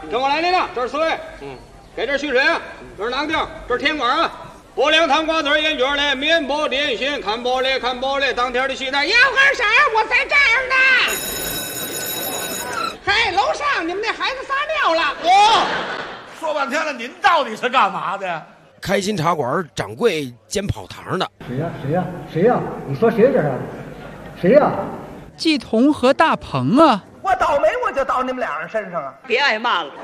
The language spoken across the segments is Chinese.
跟我来，领导，这是四位。给这蓄水啊，这是囊丁，这是甜瓜啊。拨凉糖瓜子盐卷嘞，面包点心，看包嘞，当天的西餐。 要干啥？我在这儿呢。嘿，楼上你们那孩子撒尿了。 说半天了，您到底是干嘛的？ 开心茶馆掌柜兼跑堂的。 谁呀？你说谁这是？谁呀？ 季彤和大鹏啊！ 我倒霉我就到你们俩人身上啊！ 别挨骂了。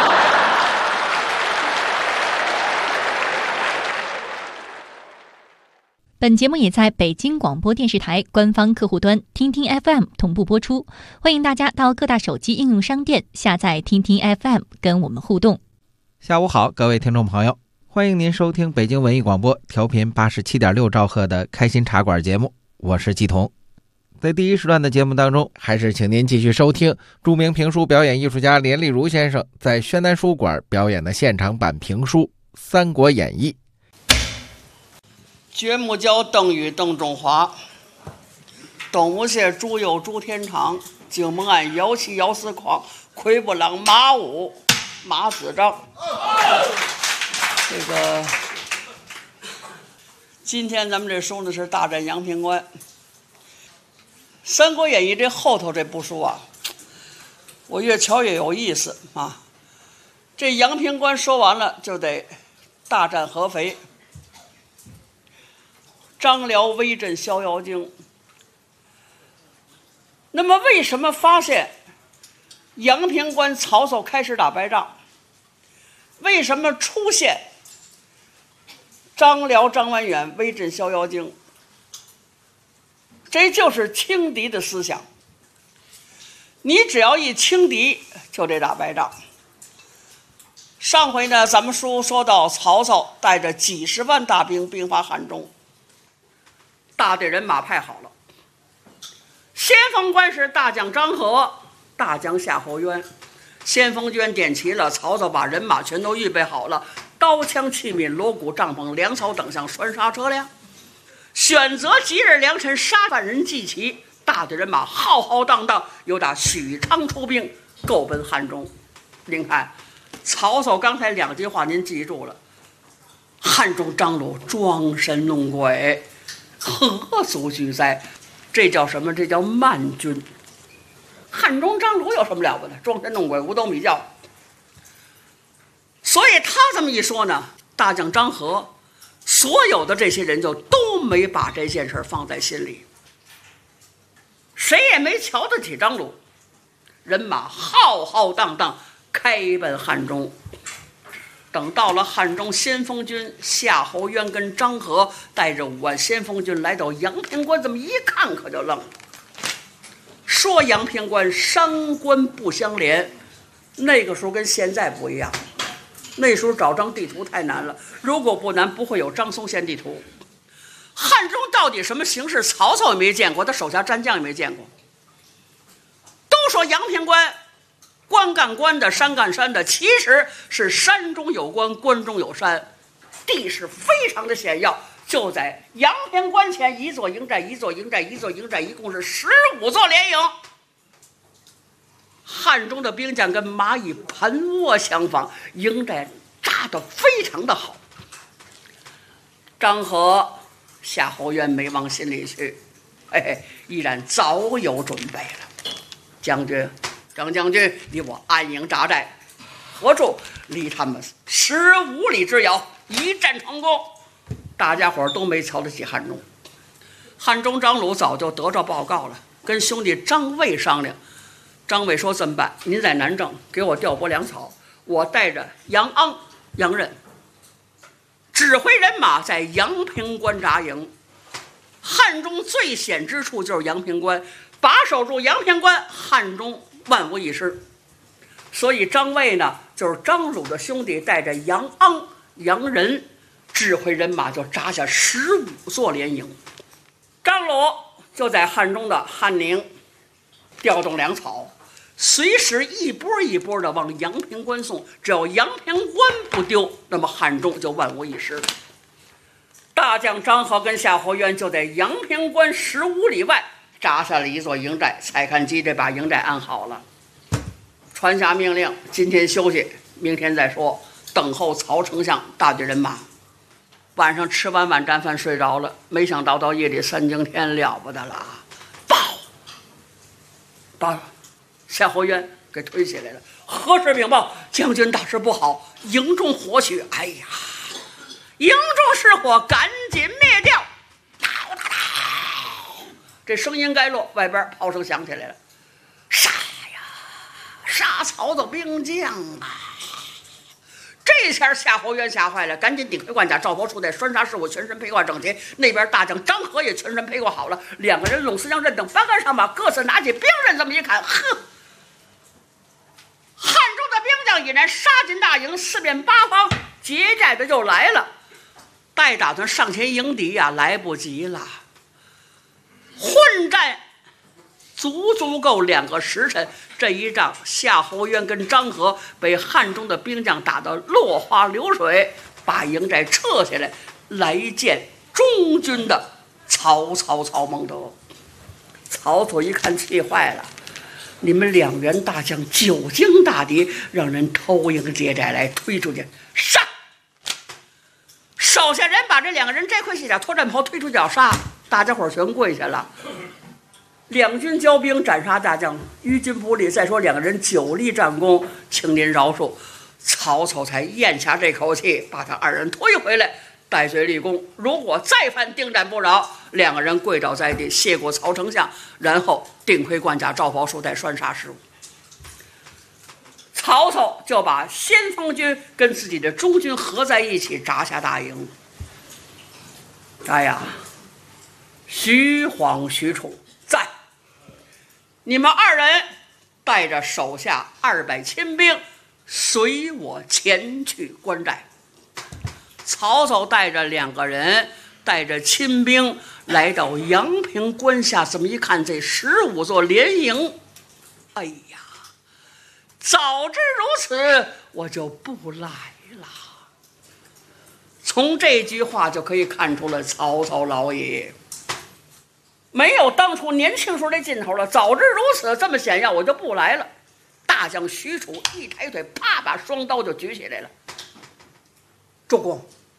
本节目也在北京广播电视台官方客户端听听 FM 同步播出，欢迎大家到各大手机应用商店下载听听 FM 跟我们互动。 下午好，各位听众朋友，欢迎您收听北京文艺广播调频87.6兆赫的开心茶馆节目，我是季彤。在第一时段的节目当中，还是请您继续收听著名评书表演艺术家连丽如先生在宣南书馆表演的现场版评书《三国演义》。 掘木角邓禹邓中华，东吴谢朱佑朱天长，荆门案姚七姚四匡，魁不郎马武马子章。这个今天咱们这书呢是大战阳平关。三国演义这后头这部书啊，我越瞧越有意思啊。这阳平关说完了就得大战合肥，张辽威震逍遥津。那么为什么发现阳平关曹操开始打败仗？为什么出现张辽张文远威震逍遥津？这就是轻敌的思想。你只要一轻敌就得打败仗。上回呢咱们书说到曹操带着几十万大兵兵发汉中，大队人马派好了，先锋官是大将张合，大将夏侯渊，先锋军点齐了，曹操把人马全都预备好了，刀枪器皿锣鼓帐篷粮草等项栓杀车辆，选择吉日良辰杀犯人祭旗，大队人马浩浩荡荡由打许昌出兵，够奔汉中。您看曹操刚才两句话您记住了，汉中张鲁装神弄鬼，何足惧哉？这叫什么？这叫慢军。汉中张鲁有什么了不得？装神弄鬼，五斗米教。所以他这么一说呢，大将张合所有的这些人就都没把这件事放在心里，谁也没瞧得起张鲁，人马浩浩荡荡开奔汉中。等到了汉中，先锋军夏侯渊跟张合带着5万先锋军来到阳平关，这么一看可就愣了。说阳平关山关不相连，那个时候跟现在不一样，那时候找张地图太难了，如果不难不会有张松县地图。汉中到底什么形势，曹操也没见过，他手下战将也没见过。都说阳平关关干关的，山干山的，其实是山中有关，关中有山，地势非常的险要。就在阳平关前一座营寨，一座营寨，一座营寨，一共是15座连营。汉中的兵将跟蚂蚁盘窝相仿，营寨扎得非常的好。张合、夏侯渊没往心里去，依然早有准备了。将军，张将军，你我安营扎寨，何处？离他们15里之遥，一战成功。大家伙都没瞧得起汉中。汉中张鲁早就得着报告了，跟兄弟张卫商量。张卫说：“这么办？您在南郑给我调拨粮草，我带着杨昂、杨任指挥人马在阳平关扎营。汉中最险之处就是阳平关，把守住阳平关，汉中万无一失。所以张卫呢，就是张鲁的兄弟，带着杨昂、杨任指挥人马就扎下15座连营。张鲁就在汉中的汉宁调动粮草，随时一波一波的往阳平关送，只要阳平关不丢，那么汉中就万无一失。大将张合跟夏侯渊就在阳平关15里外扎下了一座营寨，蔡看基这把营寨安好了。 传下命令，今天休息，明天再说，等候曹丞相大队人马。晚上吃完晚战饭睡着了，没想到到夜里3更天了不得了，把夏侯渊给推起来了。何事禀报？将军大事不好，营中火起！哎呀，营中失火，赶紧灭掉！这声音该落，外边炮声响起来了。杀呀，杀曹操兵将啊！这下夏侯渊吓坏了，赶紧顶盔贯甲，赵袍束带，栓杀事务，全身披挂整齐。那边大将张合也全身披挂好了，两个人拢四将刃等翻杆上马，各自拿起兵刃，这么一看，呵，汉中的兵将已然杀进大营，四面八方结寨的就来了。待打算上前迎敌呀，来不及了。混战足够2个时辰，这一仗夏侯渊跟张合被汉中的兵将打得落花流水，把营寨撤下来，来见中军的曹孟德。曹操一看气坏了，你们2员大将久经大敌，让人偷营劫寨来，推出去杀！手下人把这2个人摘盔卸甲脱战袍推出脚杀，大家伙全跪下了。两军交兵，斩杀大将，于军不利。再说2个人久立战功，请您饶恕。曹操才咽下这口气，把他2人推回来，戴罪立功。如果再犯定战不饶，2个人跪倒在地，谢过曹丞相，然后顶盔贯甲，罩袍束带，栓杀事务。曹操就把先锋军跟自己的中军合在一起，扎下大营。哎呀，徐晃、许褚在，你们2人带着手下200亲兵，随我前去关寨。曹操带着2个人，带着亲兵来到阳平关下，这么一看，这15座连营，哎呀，早知如此，我就不来了。从这句话就可以看出了曹操老爷没有当初年轻时候的劲头了。早知如此，这么险要，我就不来了。大将许褚一抬腿，啪，把双刀就举起来了。主公，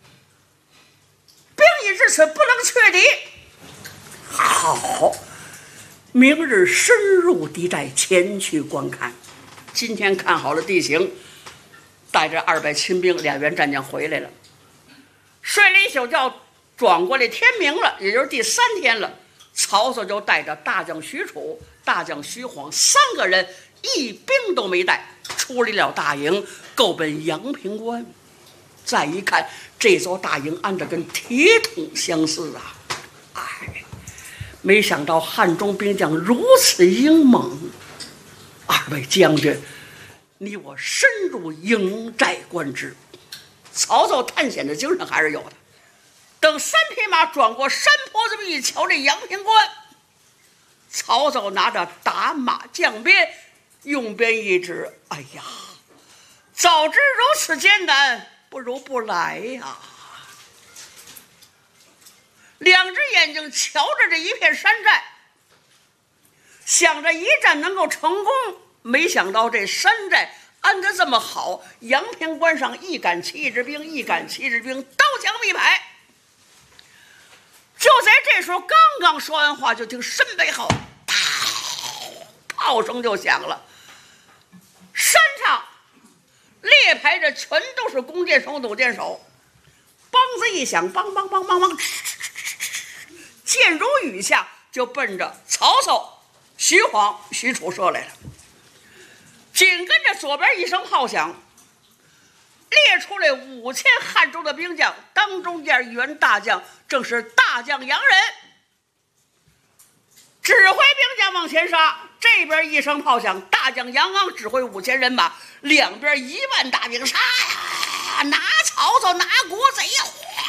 兵已至此，不能却敌。好，明日深入敌寨，前去观看。今天看好了地形，带着200亲兵2员战将回来了。睡了一宿觉，转过来天明了，也就是第3天了。曹操就带着大将许褚、大将徐晃3个人，一兵都没带，出离了大营，够奔阳平关。再一看，这座大营安得跟铁桶相似啊！哎，没想到汉中兵将如此英猛。2位将军，你我深入营寨观之。曹操探险的精神还是有的。等3匹马转过山坡，这么一瞧，这阳平关，曹操拿着打马将鞭，用鞭一指，哎呀，早知如此艰难，不如不来呀。2只眼睛瞧着这一片山寨，想着一战能够成功，没想到这山寨安得这么好。阳平关上一杆旗一支兵，一杆旗一支兵，刀枪密排。就在这时候，刚刚说完话，就听身背后炮声就响了。山上列排着全都是弓箭手、弩箭手，梆子一响，梆梆梆梆梆，箭如雨下，就奔着曹操、徐晃、许褚射来了。紧跟着左边一声炮响，列出来5000汉中的兵将，当中间1员大将，正是大将杨仁，指挥兵将往前杀。这边一声炮响，大将杨昂指挥5000人马，两边1万大兵杀呀，拿曹操，拿国贼呀！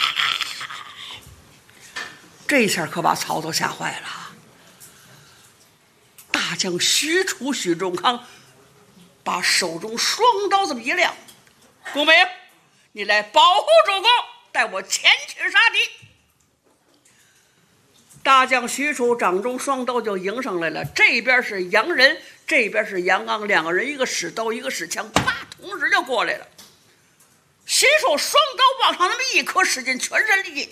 这下可把曹操吓坏了。大将许褚、许仲康把手中双刀这么一亮，公明，你来保护主公，带我前去杀敌。大将许褚掌中双刀就迎上来了，这边是杨仁， 这边是杨昂，两个人一个使刀一个使枪，啪，同时就过来了。徐庶双刀往上那么一磕，使劲全身力气，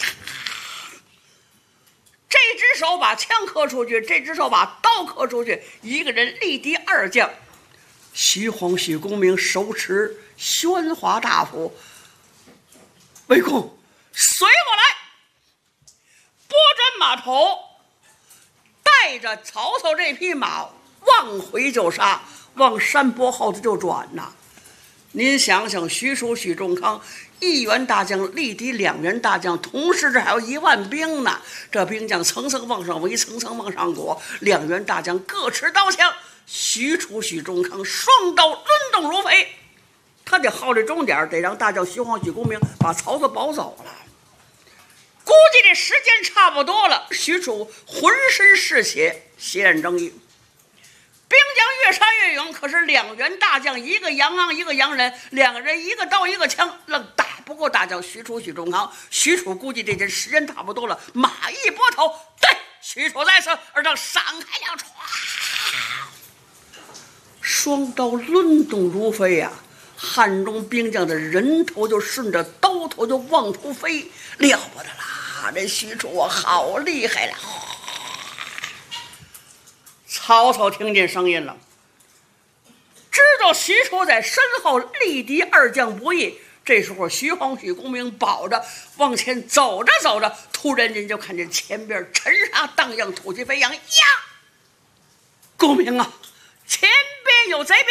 这只手把枪磕出去，这只手把刀磕出去，一个人力敌二将。徐晃、许公明手持宣华大斧，魏公，随我来！拨转马头，带着曹操这匹马往回就杀，往山坡后头就转呐。您想想，徐庶、许仲康1员大将力敌2员大将，同时这还有1万兵呢。这兵将层层往上围，层层往上裹，2员大将各持刀枪。许褚、许仲康双刀抡动如飞，他得耗这终点，得让大将徐晃、许公明把曹操保走了。估计这时间差不多了，许褚浑身是血，血染征衣。兵将越杀越勇，可是2员大将，一个杨昂，一个杨仁，2个人一个刀一个枪，愣打不过大将许褚、许仲康。许褚估计这阵时间差不多了，马一拨头，对，许褚在此，而正闪开了，双刀抡动如飞呀、汉中兵将的人头就顺着刀头就往出飞，了不得啦！这许褚啊，好厉害了！曹操听见声音了，知道许褚在身后力敌2将不易。这时候徐晃、许公明保着往前走着走着，突然间就看见前边尘沙荡漾，土气飞扬呀！公明啊，前边有贼兵，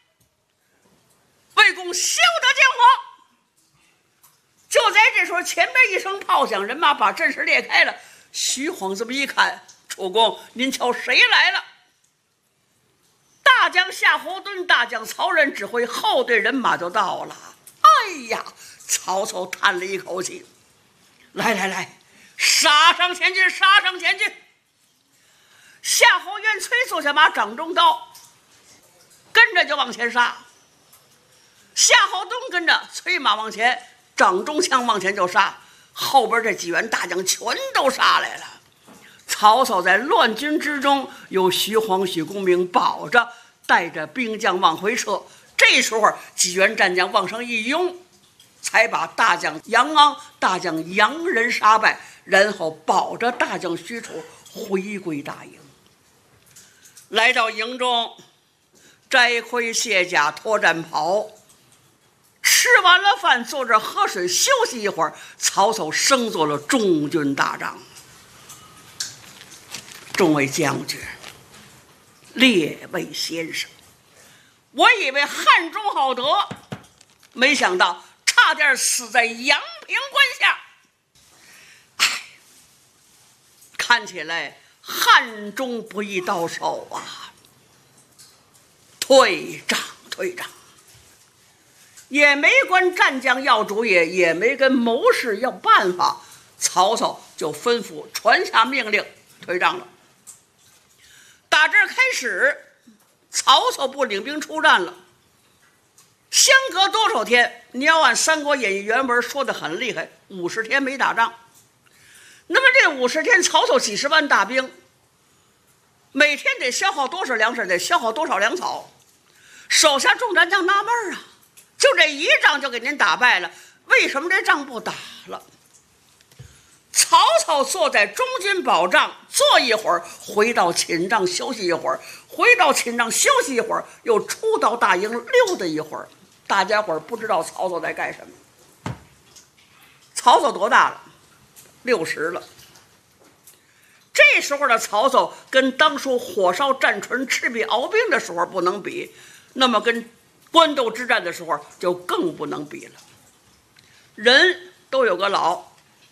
魏公休得见火！就在这时候，前边一声炮响，人马把阵势裂开了。徐晃这么一看，主公，您瞧谁来了？大将夏侯惇、大将曹仁指挥后队人马就到了。哎呀，曹操叹了一口气，来来来，杀上前去，杀上前去！夏侯渊催坐下马，掌中刀，跟着就往前杀。夏侯惇跟着催马往前，掌中枪往前就杀。后边这几员大将全都杀来了。曹操在乱军之中，有徐晃、许公明保着，带着兵将往回撤。这时候几员战将往上一拥，才把大将杨昂、大将杨仁杀败，然后保着大将许褚回归大营。来到营中，摘盔卸甲，脱战袍，吃完了饭，坐这喝水休息一会儿。曹操升做了中军大将。众位将军，列位先生，我以为汉中好得，没想到差点死在阳平关下。哎，看起来汉中不易到手啊！退帐，退帐，也没管战将要主意，也没跟谋士要办法，曹操就吩咐传下命令，退帐了。打这儿开始，曹操不领兵出战了。相隔多少天？你要按《三国演义》原文说的很厉害，50天没打仗。那么这50天，曹操几十万大兵，每天得消耗多少粮食，得消耗多少粮草？手下众战将纳闷啊，就这一仗就给您打败了，为什么这仗不打了？曹操坐在中军保障，坐一会儿，回到寝帐休息一会儿，回到寝帐休息一会儿，又出到大营溜达一会儿。大家伙儿不知道曹操在干什么。曹操多大了？60了。这时候的曹操跟当初火烧战船、赤壁鏖兵的时候不能比，那么跟官渡之战的时候就更不能比了。人都有个老，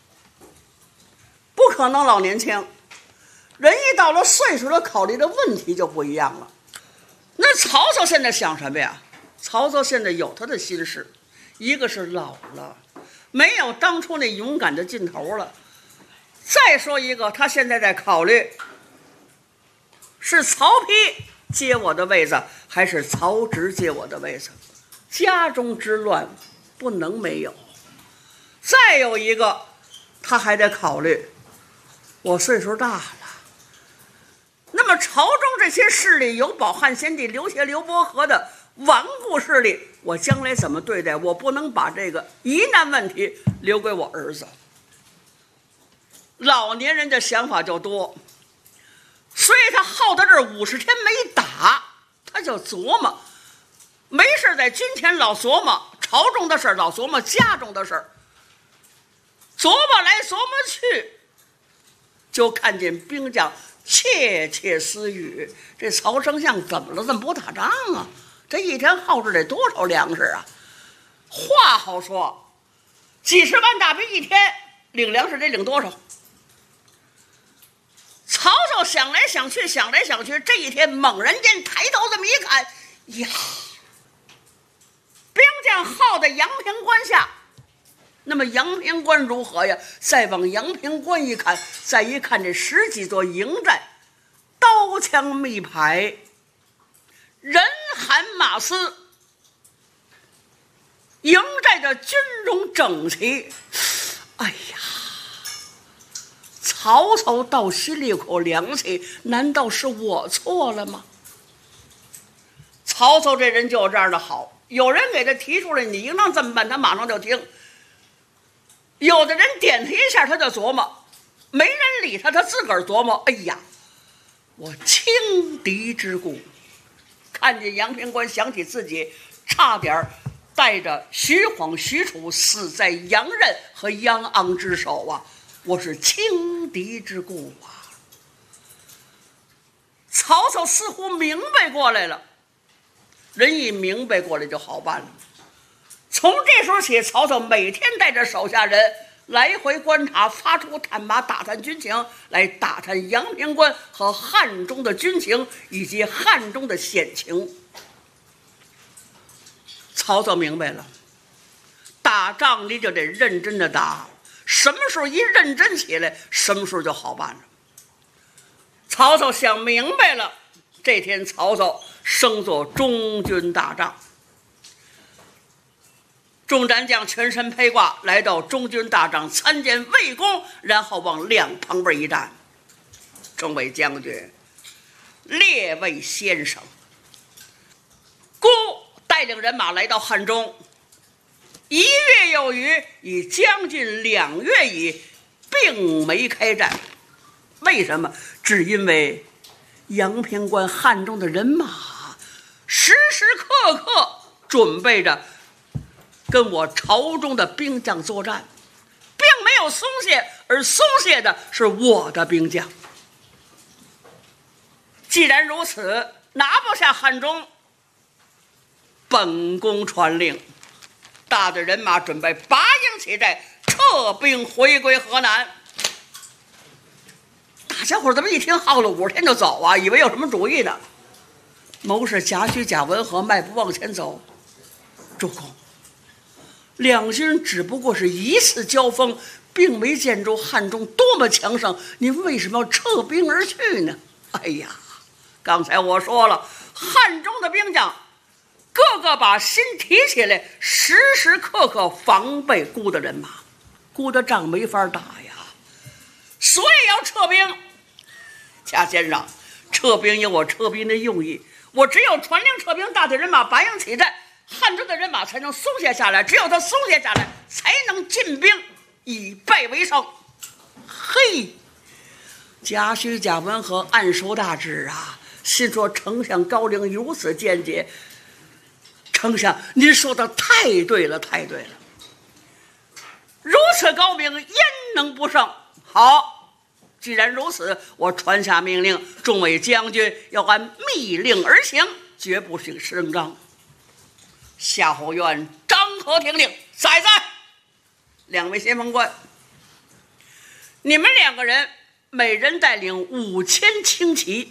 不可能老年轻，人一到了岁数了，考虑的问题就不一样了。那曹操现在想什么呀？曹操现在有他的心事，一个是老了，没有当初那勇敢的劲头了。再说一个，他现在在考虑，是曹丕接我的位子，还是曹植接我的位子？家中之乱不能没有。再有一个，他还得考虑，我岁数大了， 那么朝中这些势力，有保汉先帝、刘协、刘伯和的顽固势力，我将来怎么对待？我不能把这个疑难问题留给我儿子。老年人的想法就多，所以他耗到这50天没打，他就琢磨，没事在军前老琢磨朝中的事，老琢磨家中的事，琢磨来琢磨去，就看见兵将窃窃私语，这曹丞相怎么了？怎么不打仗啊？这一天耗着得多少粮食啊？话好说，几十万大兵一天领粮食得领多少？曹操想来想去，这一天猛然间抬头这么一看，呀，兵将耗在阳平关下。那么阳平关如何呀？再往阳平关一看，再一看这10几座营寨，刀枪密排，人喊马嘶，营寨的军容整齐。哎呀，曹操倒吸了一口凉气，难道是我错了吗？曹操这人就这样的好，有人给他提出来你应当这么办，他马上就听。有的人点他一下他就琢磨，没人理他，他自个儿琢磨，哎呀，我轻敌之故。看见阳平关，想起自己差点带着徐晃、许褚死在杨任和杨昂之手啊，我是轻敌之故啊。曹操似乎明白过来了，人一明白过来就好办了。从这时候起，曹操每天带着手下人来回观察，发出探马，打探军情，来打探阳平关和汉中的军情以及汉中的险情。曹操明白了，打仗你就得认真的打，什么时候一认真起来，什么时候就好办了。曹操想明白了，这天曹操升做中军大帐。众战将全身披挂，来到中军大帐参见魏公，然后往两旁边一站。众位将军，列位先生，公带领人马来到汉中，1月有余，已将近2月矣，并没开战。为什么？只因为阳平关汉中的人马时时刻刻准备着跟我朝中的兵将作战，并没有松懈，而松懈的是我的兵将。既然如此，拿不下汉中，本宫传令，大队人马准备拔营起寨，撤兵回归河南。大家伙怎么一听耗了50天就走啊？以为有什么主意呢？谋士贾诩、贾文和迈步往前走。主公，两军只不过是一次交锋，并没见出汉中多么强盛，您为什么要撤兵而去呢？哎呀，刚才我说了，汉中的兵将个个把心提起来，时时刻刻防备孤的人马，孤的仗没法打呀，所以要撤兵。贾先生，撤兵有我撤兵的用意，我只有传令撤兵，大队人马拔营起寨，汉中的人马才能松懈下来，只有他松懈下来，才能进兵，以败为胜。嘿，贾诩、贾文和暗熟大志啊，心说丞相高陵如此见解，丞相您说的太对了，太对了，如此高明，焉能不胜？好，既然如此，我传下命令，众位将军要按密令而行，绝不许声张。夏侯渊、张合听令，在两位先锋官，你们2个人每人带领5000轻骑，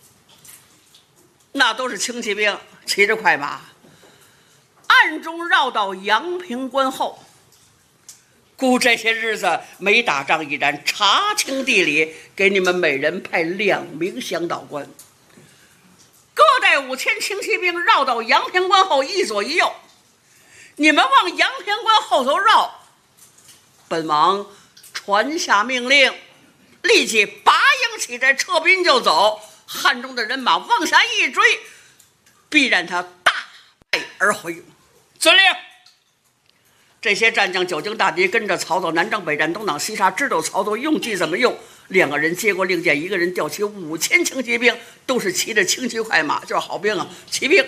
那都是轻骑兵，骑着快马，暗中绕到阳平关后。估这些日子没打仗，已然查清地理，给你们每人派2名向导官，各带5000轻骑兵绕到阳平关后，一左一右，你们往阳平关后头绕。本王传下命令，立即拔营起寨，撤兵就走。 汉中的人马往下一追，必然他大败而回。遵令。这些战将久经大敌，跟着曹操南征北战东挡西杀，知道曹操用计怎么用。2个人接过令箭，一个人调起5000轻骑兵，都是骑着轻骑快马，就是好兵啊，骑兵。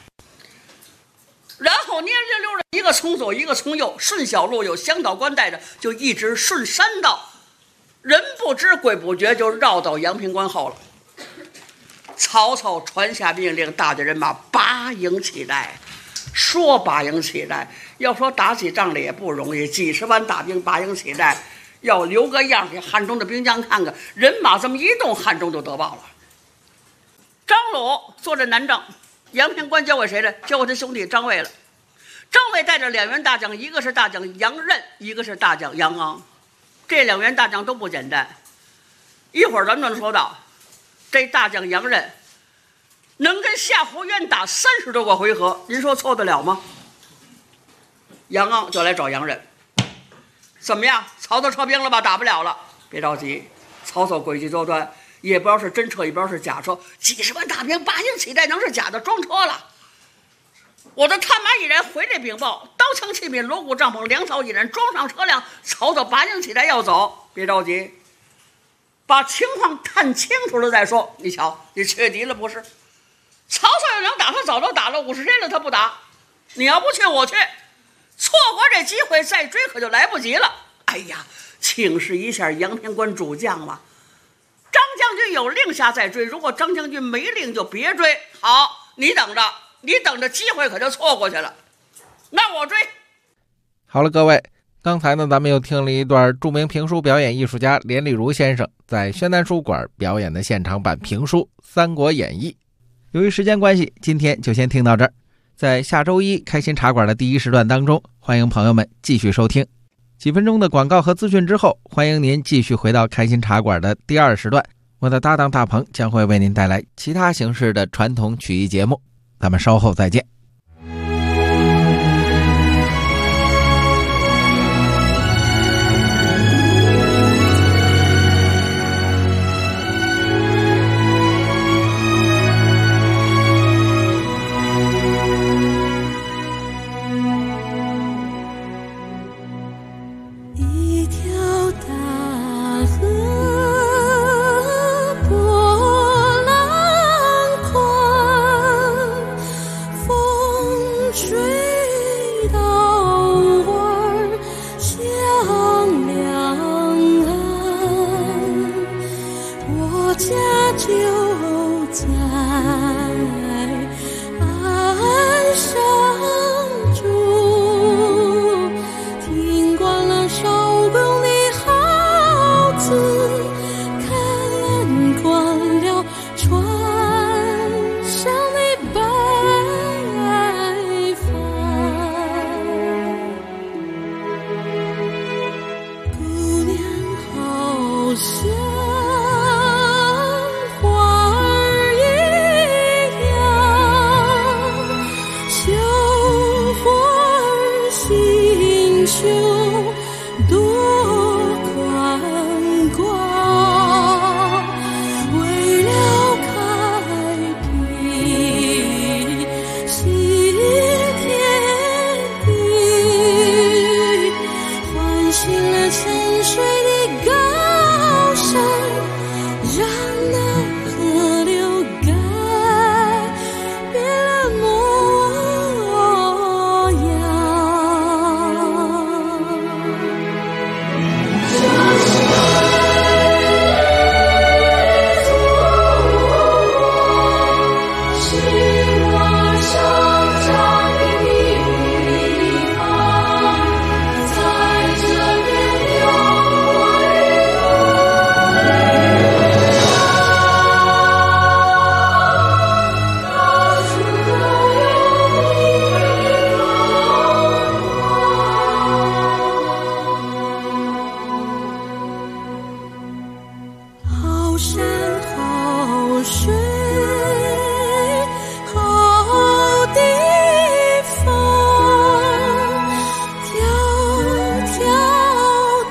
然后蔫溜溜的，一个从左一个从右，顺小路有向导官带着，就一直顺山道，人不知鬼不觉就绕到阳平关后了。曹操传下命令，大队人马拔营起来。说拔营起来，要说打起仗来也不容易，几十万大兵拔营起来，要留个样给汉中的兵将看看。人马这么一动，汉中就得报了。张鲁坐镇南郑，阳平关交给谁了？交给他兄弟张卫了。张卫带着2员大将，一个是大将杨任，一个是大将杨昂。这2员大将都不简单。一会儿咱们就说到，这大将杨任能跟夏侯渊打30多个回合，您说错得了吗？杨昂就来找杨任，怎么样？曹操撤兵了吧？打不了了。别着急，曹操诡计多端，也不知道是真撤，也不知道是假撤。几十万大兵拔营起来，能是假的？装车了。我的探马一人回来禀报，刀枪器皿、锣鼓帐篷、粮草一人装上车辆，曹操拔营起来要走。别着急，把情况看清楚了再说。你瞧，你确敌了不是？曹操要能打，他早都打了，50天了他不打。你要不去我去，错过这机会再追可就来不及了。哎呀，请示一下阳平关主将吧，张将军有令下再追，如果张将军没令就别追。好，你等着机会可就错过去了。那我追。 好了，各位，刚才呢咱们又听了一段著名评书表演艺术家连丽如先生在宣南书馆表演的现场版评书《三国演义》。由于时间关系，今天就先听到这儿。在下周一开心茶馆的第1时段当中，欢迎朋友们继续收听。几分钟的广告和资讯之后，欢迎您继续回到开心茶馆的第2时段。我的搭档大鹏将会为您带来其他形式的传统曲艺节目，咱们稍后再见。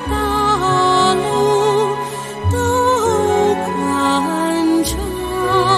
长。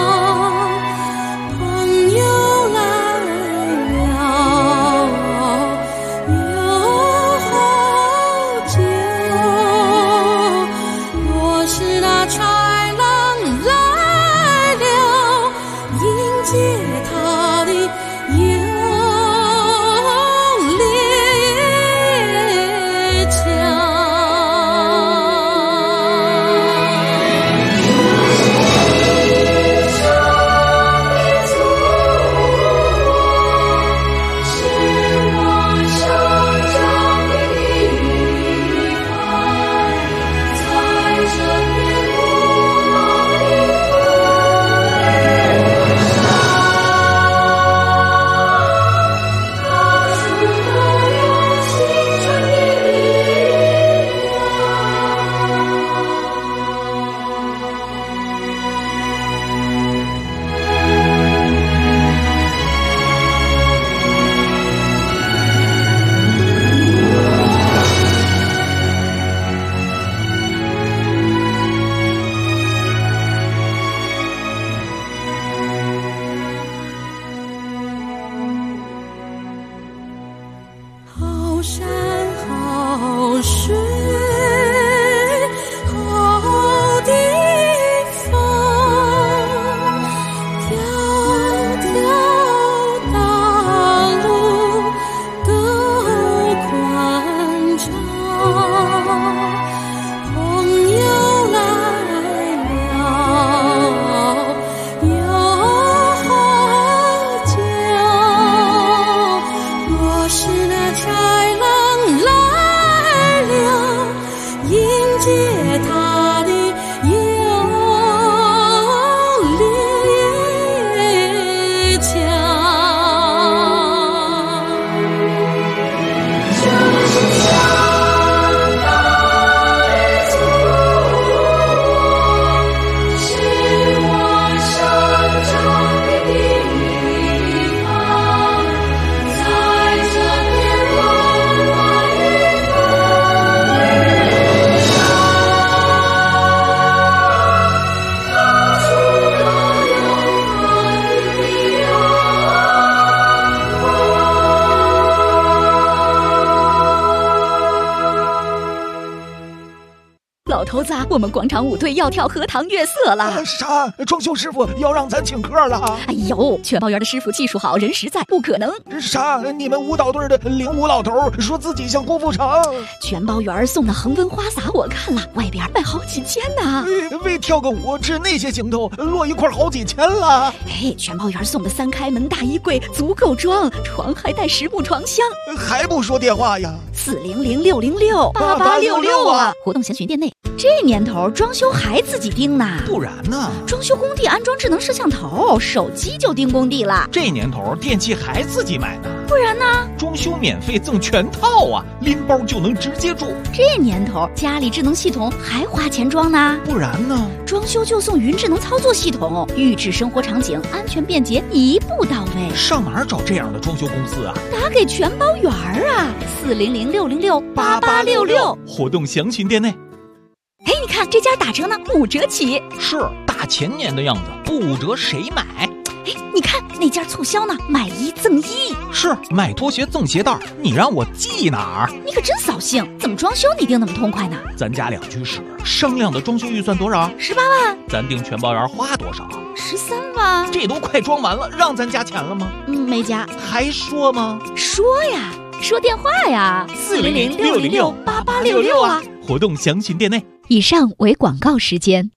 头子，我们广场舞队要跳荷塘月色了。 啥？装修师傅要让咱请客了？ 哎呦，全包园的师傅技术好，人实在，不可能。 啥？你们舞蹈队的领舞老头说自己像郭富城。 全包园送的恒温花洒我看了，外边卖好几千呢。 为跳个舞吃那些行头，落一块好几千了。 哎，全包园送的3开门大衣柜足够装，床还带实木床箱。 还不说电话呀 ？400-606-8866啊！活动详询店内。这年头装修还自己盯呢？ 不然呢？ 装修工地安装智能摄像头，手机就盯工地了。 这年头电器还自己买呢？ 不然呢？ 装修免费赠全套啊，拎包就能直接住。 这年头家里智能系统还花钱装呢？ 不然呢？ 装修就送云智能操作系统，预制生活场景，安全便捷，一步到位。 上哪儿找这样的装修公司啊？ 打给全包园啊，400-606-8866。 活动详询店内。 哎，你看这家打折呢，5折起。 是大前年的样子，不5折谁买？ 哎，你看那家促销呢，买1赠1。 是买拖鞋赠鞋带，你让我记哪儿？ 你可真扫兴，怎么装修你定那么痛快呢？ 咱家2居室，商量的装修预算多少 ？18万。 咱订全包园花多少 ？13万。 这都快装完了，让咱加钱了吗？ 没加。 还说吗？ 说呀，说电话呀，400-606-8866啊。 活动详询店内。 以上为广告时间。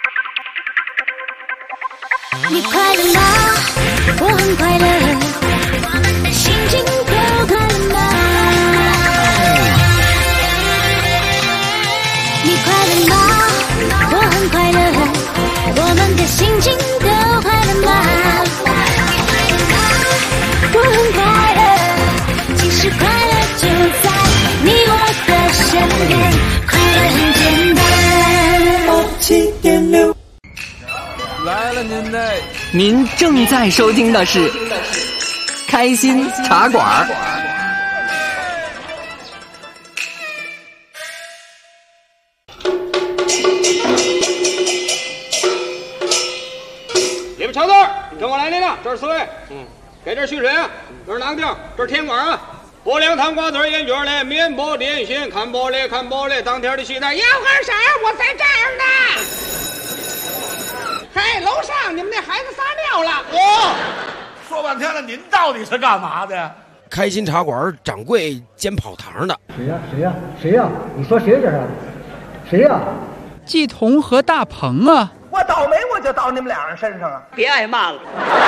你快乐吗？我很快乐，心情都快乐吗？你快乐吗？我很快乐，我们的心情都快乐吗？我很快乐，其实快乐就在你我的身边，快乐很简单。7.6 来了您正在收听的是开心茶馆。 你们瞧这儿，跟我来您了，这是4位，给这续水啊，这是囊丁，这是甜管啊，拨凉糖瓜子烟卷嘞，面包点心，看玻璃，当天的期待。 要喝啥？我在这儿呢。嘿，楼上你们那孩子撒尿了。 说半天了，您到底是干嘛的？ 开心茶馆掌柜兼跑堂的。 谁呀？你说谁这是？谁呀？ 季彤和大鹏啊。 我倒霉我就到你们俩人身上啊！ 别挨骂了。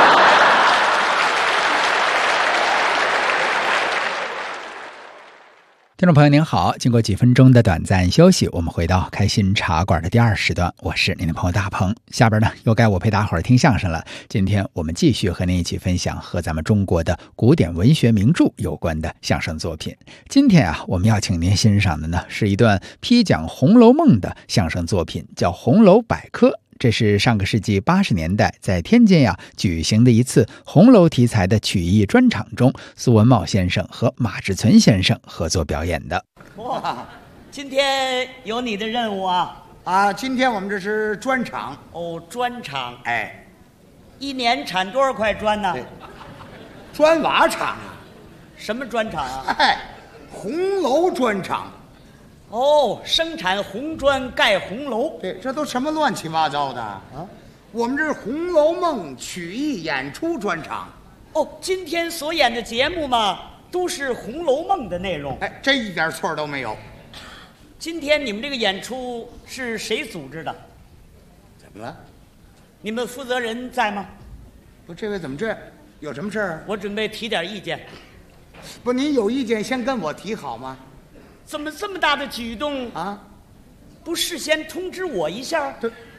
听众朋友您好，经过几分钟的短暂休息，我们回到开心茶馆的第2时段，我是您的朋友大鹏。下边呢又该我陪大伙儿听相声了。今天我们继续和您一起分享和咱们中国的古典文学名著有关的相声作品。今天啊，我们要请您欣赏的呢是一段批讲《红楼梦》的相声作品，叫《红楼百科》。这是上个世纪80年代在天津举行的一次红楼题材的曲艺专场中，苏文茂先生和马志存先生合作表演的。 哇，今天有你的任务啊！ 今天我们这是砖场。 砖场。哎，1年产多少块砖呢？ 砖瓦厂啊。 什么砖厂啊？ 红楼砖厂。 生产红砖盖红楼。 对，这都什么乱七八糟的啊！我们这是《红楼梦》曲艺演出专场。 今天所演的节目嘛，都是《红楼梦》的内容。 这一点错都没有。 今天你们这个演出是谁组织的？ 怎么了？ 你们负责人在吗？ 不，这位怎么这？有什么事儿？ 我准备提点意见。 不，您有意见先跟我提好吗？ 怎么这么大的举动啊？ 不事先通知我一下？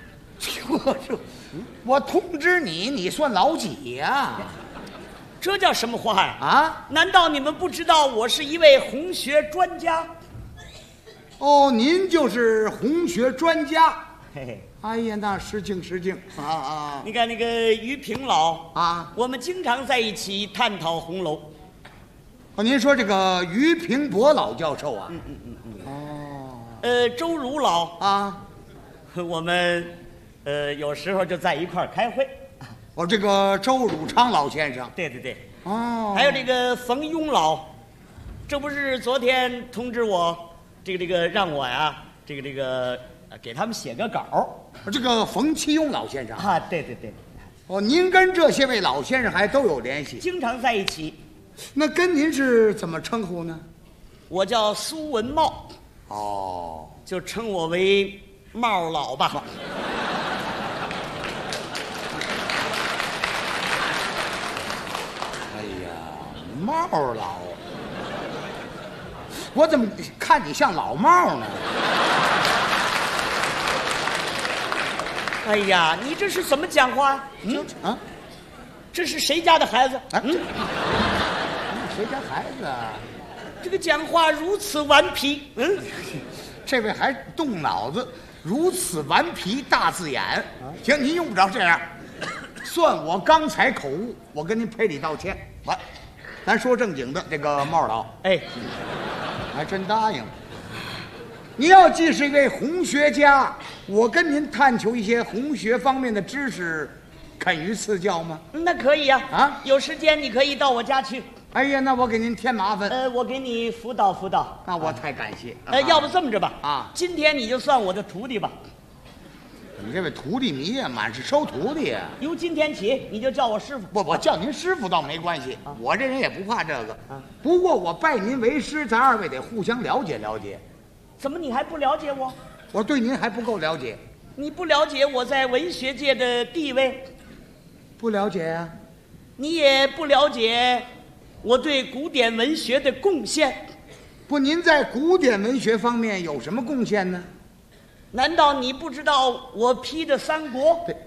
我通知你，你算老几呀？ 这叫什么话呀？难道你们不知道我是一位红学专家？ 您就是红学专家。 嘿嘿， 哎呀，那失敬啊！ 你看那个于平老啊，我们经常在一起探讨红楼。 您说这个于平伯老教授啊？ 周儒老啊，我们有时候就在一块儿开会。 这个周汝昌老先生。 对。还有这个冯庸老，这不是昨天通知我，这个让我呀，这个给他们写个稿。 这个冯其庸老先生啊，对对对。 哦，您跟这些位老先生还都有联系， 经常在一起。 那跟您是怎么称呼呢？ 我叫苏文茂。 哦， 就称我为茂老吧。 哎呀，茂老，我怎么看你像老茂呢？ 哎呀，你这是怎么讲话？这是谁家的孩子？ 谁家孩子？ 这个讲话如此顽皮。 这位还动脑子，如此顽皮，大字眼。行，您用不着这样，算我刚才口误，我跟您赔礼道歉。完，咱说正经的，这个茂老，还真答应了。你要既是一位红学家，我跟您探求一些红学方面的知识，肯于赐教吗？ 那可以呀。有时间你可以到我家去。 哎呀，那我给您添麻烦。 我给你辅导辅导。 那我太感谢。 要不这么着吧，今天你就算我的徒弟吧。 你这位徒弟迷呀，满是收徒弟呀。 由今天起，你就叫我师傅。 不，我叫您师傅倒没关系，我这人也不怕这个。不过我拜您为师，咱二位得互相了解了解。 怎么你还不了解我？ 我对您还不够了解。 你不了解我在文学界的地位？ 不了解呀。 你也不了解我对古典文学的贡献。 不，您在古典文学方面有什么贡献呢？ 难道你不知道我批的三国？ 对。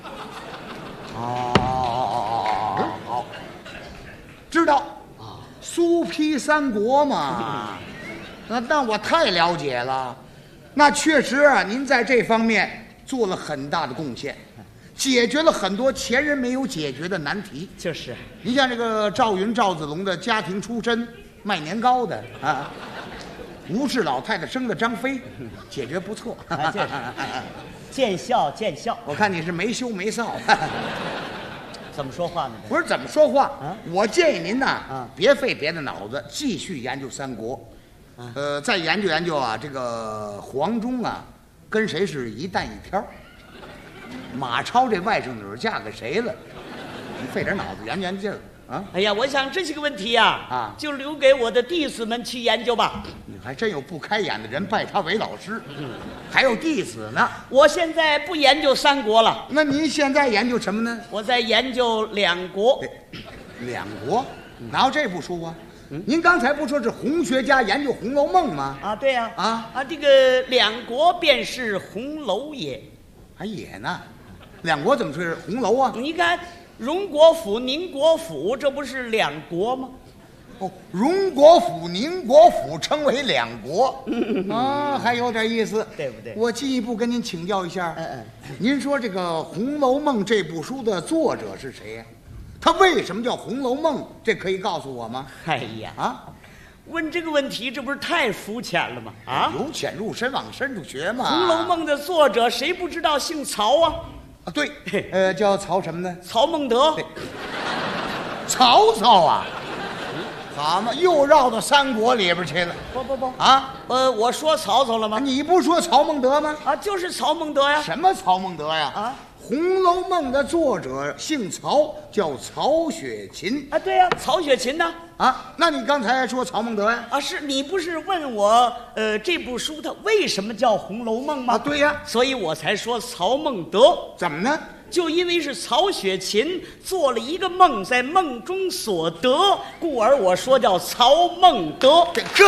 好，知道。苏批三国嘛，那我太了解了。那确实啊，您在这方面做了很大的贡献，解决了很多前人没有解决的难题。 就是， 你像这个赵云、赵子龙的家庭出身，卖年糕的啊，吴氏老太太生的张飞，解决不错。 见笑见笑。 我看你是没羞没臊。 怎么说话呢？ 不是怎么说话，我建议您呐，别费别的脑子，继续研究三国。再研究研究啊，这个黄忠啊，跟谁是一蛋一挑？马超这外甥女嫁给谁了？你费点脑子研究研究啊！ 哎呀，我想这些个问题呀，就留给我的弟子们去研究吧。 你还真有不开眼的人拜他为老师，还有弟子呢。 我现在不研究三国了。 那您现在研究什么呢？ 我在研究两国。 两国？哪有这部书啊？您刚才不说是红学家研究《红楼梦》吗？ 啊，对呀。这个两国便是红楼也。 还也呢？两国怎么是红楼啊？ 你看，荣国府、宁国府，这不是两国吗？ 哦，荣国府、宁国府称为两国，还有点意思， 对不对？ 我进一步跟您请教一下，您说这个《红楼梦》这部书的作者是谁呀？他为什么叫《红楼梦》？这可以告诉我吗？ 哎呀，问这个问题，这不是太肤浅了吗？ 由浅入深，往深处学嘛。 《红楼梦》的作者谁不知道姓曹啊？ 对，叫曹什么呢？ 曹孟德。 曹操啊，好嘛，又绕到三国里边去了。 不我说曹操了吗？ 你不说曹孟德吗？ 就是曹孟德呀。 什么曹孟德呀？《红楼梦》的作者姓曹，叫曹雪芹。 对呀，曹雪芹呢？ 那你刚才说曹孟德呀？ 是你不是问我这部书它为什么叫《红楼梦》吗？ 对呀， 所以我才说曹孟德。 怎么呢？ 就因为是曹雪芹做了一个梦，在梦中所得，故而我说叫曹孟德。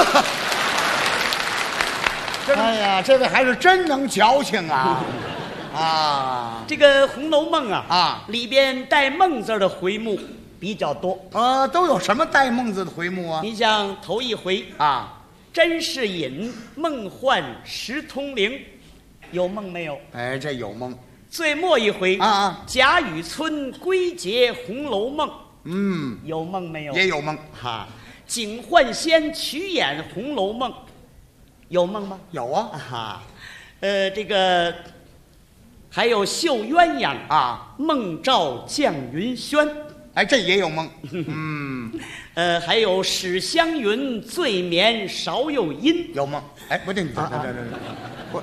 哎呀，这位还是真能矫情啊！ 这个《红楼梦》里边带梦字的回目比较多。 都有什么带梦字的回目啊？ 你像头一回甄士隐梦幻石通灵，有梦没有？ 这有梦。 最末一回贾雨村归结《红楼梦》，有梦没有？ 也有梦。 警幻仙曲演《红楼梦》，有梦吗？ 有啊。 这个还有绣鸳鸯梦照绛云轩， 这也有梦。 还有史湘云醉眠芍药阴， 有梦。不对，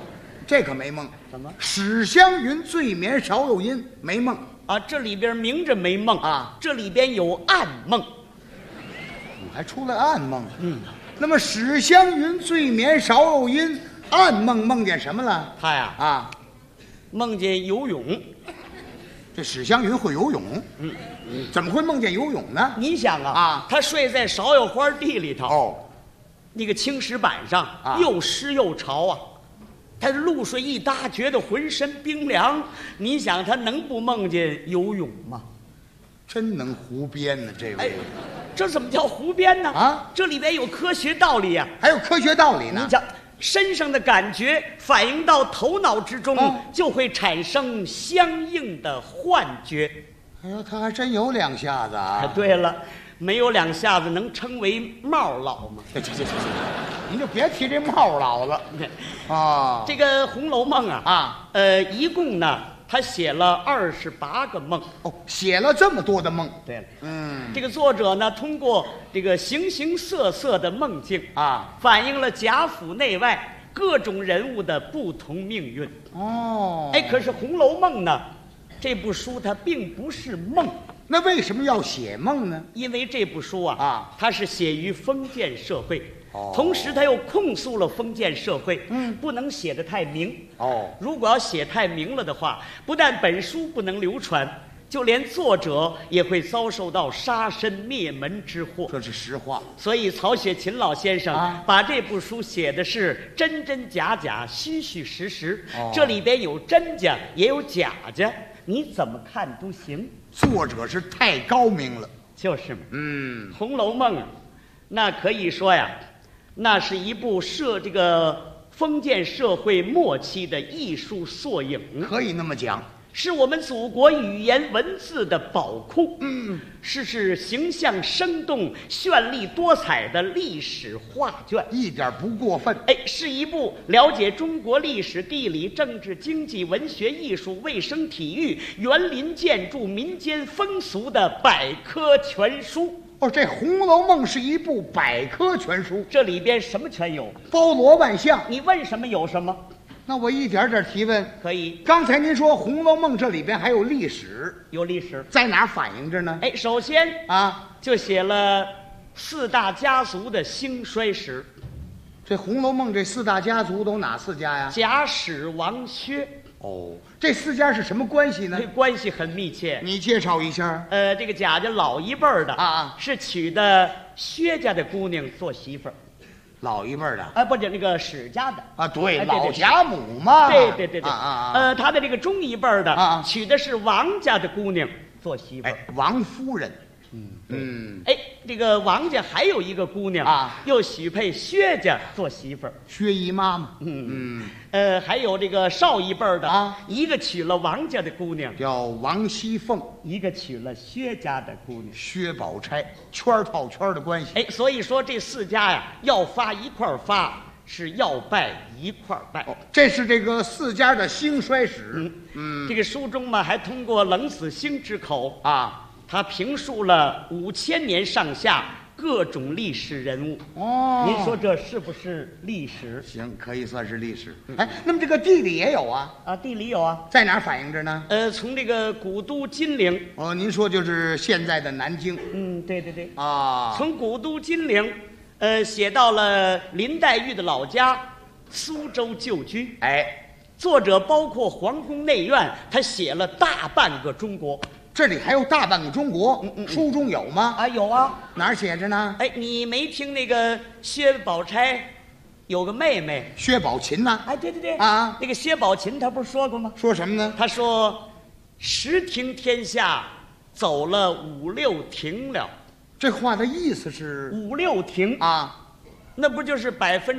这可没梦。 怎么？ 史湘云醉眠少有因，没梦啊？这里边明着没梦啊，这里边有暗梦。 还出来暗梦？那么史湘云醉眠少有因，暗梦梦见什么了？ 他呀梦见游泳。 这史湘云会游泳？怎么会梦见游泳呢？ 你想他睡在芍药花地里头，那个青石板上又湿又潮啊，他露水一搭，觉得浑身冰凉。你想他能不梦见游泳吗？ 真能胡编呢，这位。 这怎么叫胡编呢？这里边有科学道理呀， 还有科学道理呢。 你讲身上的感觉反映到头脑之中，就会产生相应的幻觉。 哎呦，他还真有两下子啊！ 对了，没有两下子能称为帽老吗？ 这，您就别提这帽老了啊！ 这个《红楼梦》一共呢，他写了28个梦。 写了这么多的梦。 对了，这个作者呢，通过这个形形色色的梦境反映了贾府内外各种人物的不同命运。可是《红楼梦》呢，这部书它并不是梦。 那为什么要写梦呢？ 因为这部书它是写于封建社会。同时他又控诉了封建社会，不能写得太明。如果要写太明了的话，不但本书不能流传，就连作者也会遭受到杀身灭门之祸。 这是实话。 所以曹雪芹老先生把这部书写的是真真假假、虚虚实实，这里边有真假也有假假，你怎么看都行。 作者是太高明了。 就是嘛。《红楼梦》那可以说呀，那是一部这个封建社会末期的艺术缩影， 可以那么讲， 是我们祖国语言文字的宝库，是形象生动、绚丽多彩的历史画卷， 一点不过分。 是一部了解中国历史、地理、政治、经济、文学、艺术、卫生、体育、园林建筑、民间风俗的百科全书。 这《红楼梦》是一部百科全书， 这里边什么全有， 包罗万象。 你问什么有什么？ 那我一点点提问。 可以。 刚才您说《红楼梦》这里边还有历史， 有历史， 在哪儿反映着呢？ 首先就写了4大家族的兴衰史。 这《红楼梦》这4大家族都哪4家呀？ 贾史王薛。 这4家是什么关系呢？ 关系很密切。 你介绍一下。 这个贾家老一辈儿的是娶的薛家的姑娘做媳妇儿。 老一辈儿的不是那个史家的对，老贾母嘛。 对他的这个中一辈儿的娶的是王家的姑娘做媳妇儿。 王夫人。 这个王家还有一个姑娘又许配薛家做媳妇儿， 薛姨妈嘛。 还有这个少一辈儿的一个娶了王家的姑娘叫王熙凤， 一个娶了薛家的姑娘薛宝钗，圈套圈的关系。 所以说这4家呀，要发一块儿发，是要拜一块儿拜。 这是这个4家的兴衰史。 这个书中嘛，还通过冷子兴之口他评述了5000年上下各种历史人物。您说这是不是历史？ 行，可以算是历史。那么这个地理也有地理有在哪儿反映着呢？ 从这个古都金陵。 您说就是现在的南京。 对从古都金陵写到了林黛玉的老家苏州旧居。作者包括皇宫内院，他写了大半个中国。 这里还有大半个中国。书中有吗？ 有哪儿写着呢？ 你没听那个薛宝钗有个妹妹薛宝琴呢？ 对那个薛宝琴他不是说过吗？ 说什么呢？ 他说10庭天下走了5、6庭了。 这话的意思是 5、6庭那不就是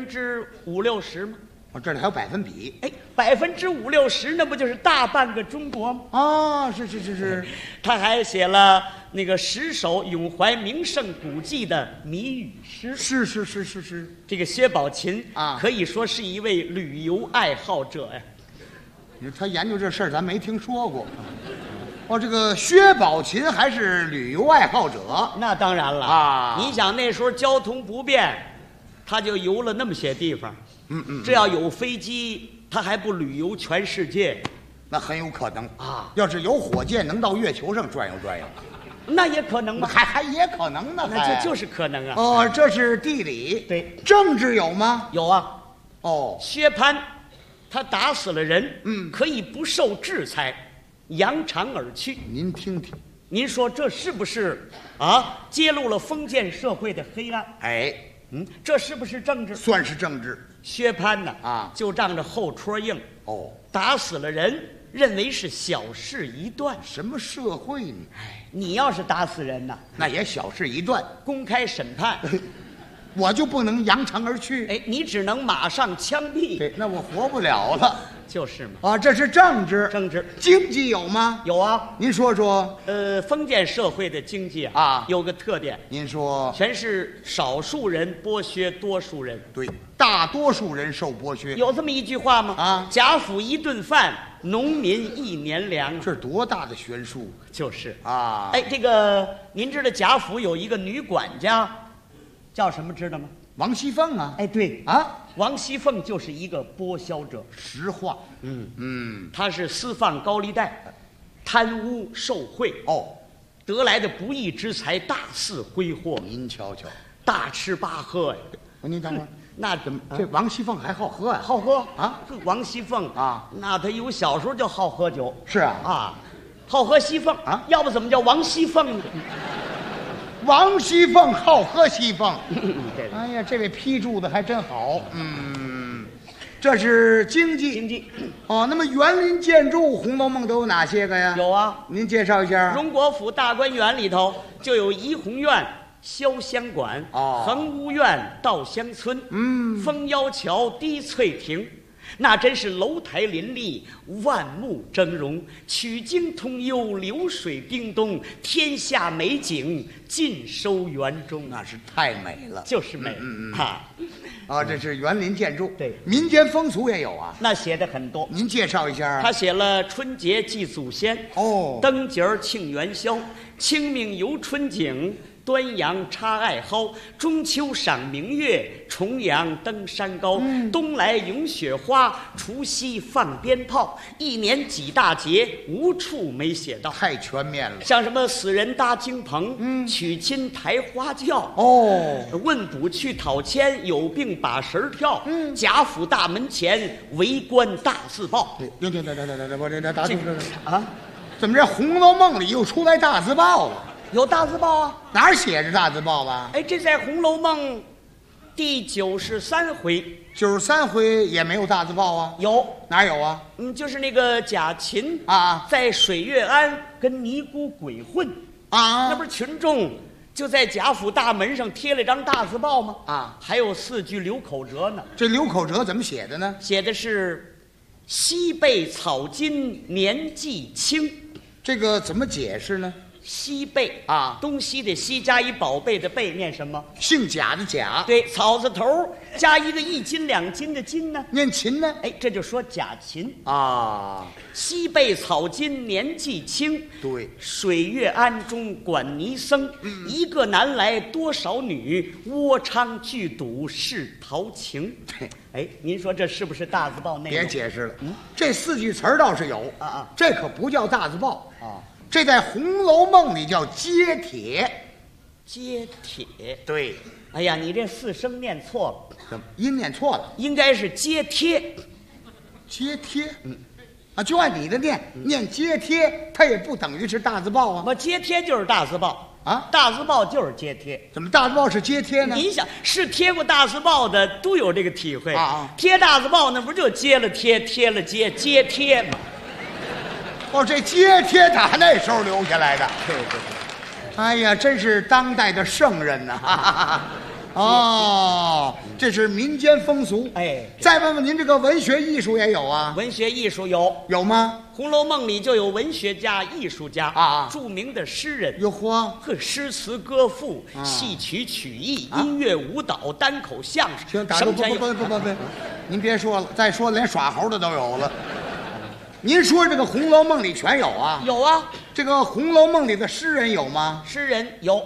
50%、60%吗？ 这里还有百分比。 50%、60%，那不就是大半个中国吗？ 是。 他还写了那个10首咏怀名胜古迹的谜语诗。 是。 这个薛宝琴可以说是一位旅游爱好者呀。 他研究这事儿，咱没听说过。这个薛宝琴还是旅游爱好者？ 那当然了你想那时候交通不便，他就游了那么些地方。这要有飞机， 他还不旅游全世界？ 那很有可能啊。 要是有火箭能到月球上转悠转悠， 那也可能吗？ 还也可能呢。 那就是可能啊。 哦，这是地理。 对， 政治有吗？ 有啊。 哦， 薛蟠，他打死了人，可以不受制裁，扬长而去。 您听听， 您说这是不是啊？揭露了封建社会的黑暗？ 哎， 这是不是政治？ 算是政治。 薛蟠呢？ 啊， 就仗着后戳硬， 哦， 打死了人，认为是小事一段。 什么社会呢？ 哎，你要是打死人呐， 那也小事一段。 公开审判。 我就不能扬长而去， 哎，你只能马上枪毙。 对，那我活不了了。 就是嘛。 啊，这是政治。 政治， 经济有吗？ 有啊。 您说说。 封建社会的经济啊，有个特点。 您说。 全是少数人剥削多数人。 对，大多数人受剥削。 有这么一句话吗？啊，贾府一顿饭，农民一年粮。 这多大的悬殊！ 就是啊。 哎，这个您知道贾府有一个女管家。叫什么知道吗？ 王熙凤啊！ 哎，对啊，王熙凤就是一个剥削者。 实话， 她是私放高利贷，贪污受贿，得来的不义之财大肆挥霍。 您瞧瞧， 大吃八喝呀！ 您等会儿， 那怎么？ 这王熙凤还好喝呀？ 好喝啊！ 王熙凤啊，那她有小时候就好喝酒。 是啊， 啊，好喝西凤啊，要不怎么叫王熙凤呢？ 王熙凤好喝西凤。 哎呀，这位批注的还真好。这是经济。 经济。 哦，那么园林建筑，《红楼梦》都有哪些个呀？ 有啊， 您介绍一下。 荣国府大观园里头就有怡红院、潇湘馆、恒芜院、稻香村、蜂腰桥、滴翠亭。那真是楼台林立，万木峥嵘，曲径通幽，流水叮咚，天下美景尽收园中。 那是太美了， 就是美。 这是园林建筑。 对， 民间风俗也有啊。 那写的很多， 您介绍一下。 他写了春节祭祖先，灯节庆元宵，清明游春景。端阳插艾蒿，中秋赏明月，重阳登山高，冬来咏雪花，除夕放鞭炮，一年几大节，无处没写到。 太全面了， 像什么死人搭京棚，娶亲抬花轿，问卜去讨签，有病把神跳，贾府大门前围观大字报。 对，我这打住啊！怎么这《红楼梦》里又出来大字报了？ 有大字报啊？ 哪儿写着大字报了？ 哎，这在《红楼梦》第93回 ，93回也没有大字报啊？ 有， 哪有啊？ 就是那个贾芹啊， 在水月庵跟尼姑鬼混啊， 那不是群众就在贾府大门上贴了张大字报吗？ 啊， 还有4句流口折呢。 这流口折怎么写的呢？ 写的是“西贝草金年纪轻”， 这个怎么解释呢？ 西贝啊， 东西的西加一宝贝的贝，念什么？ 姓贾的贾。 对，草字头加一个1斤2斤的斤呢？ 念秦呢？ 哎，这就说贾芹啊。 西贝草金年纪轻， 对， 水月庵中管尼僧，一个男来多少女，窝娼聚赌是陶情。 对， 哎，您说这是不是大字报内容？ 别解释了，这4句词儿倒是有啊， 这可不叫大字报啊。 这在《红楼梦》里叫揭帖。 揭帖， 对。 哎呀，你这4声念错了， 怎么音念错了？ 应该是揭贴。 揭贴，就按你的念揭贴，它也不等于是大字报啊。 我揭贴就是大字报啊， 大字报就是揭贴。 怎么大字报是揭贴呢？ 你想，是贴过大字报的都有这个体会啊。 贴大字报那不就揭了贴，贴了揭，揭贴吗？ 这揭贴打那时候留下来的。 对。 哎呀，真是当代的圣人呐！这是民间风俗。 哎， 再问问您，这个文学艺术也有啊？ 文学艺术有吗？ 《红楼梦》里就有文学家、艺术家啊， 著名的诗人。 有嚯， 诗词歌赋、戏曲曲艺、音乐舞蹈、单口相声。 行，打住，不，您别说了，再说连耍猴的都有了。您说这个《红楼梦》里全有啊？ 有啊。 这个《红楼梦》里的诗人有吗？ 诗人有，